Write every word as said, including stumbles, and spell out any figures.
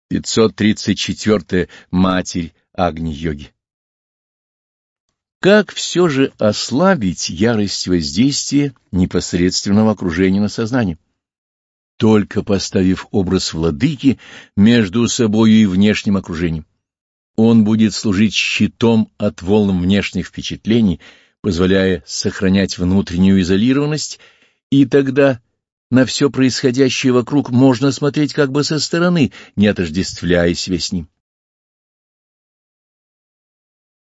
пятьсот тридцать четвёртая. Матерь Агни-йоги. Как все же ослабить ярость воздействия непосредственного окружения на сознание? Только поставив образ владыки между собою и внешним окружением. Он будет служить щитом от волн внешних впечатлений, позволяя сохранять внутреннюю изолированность, и тогда на все происходящее вокруг можно смотреть как бы со стороны, не отождествляя себя с ним.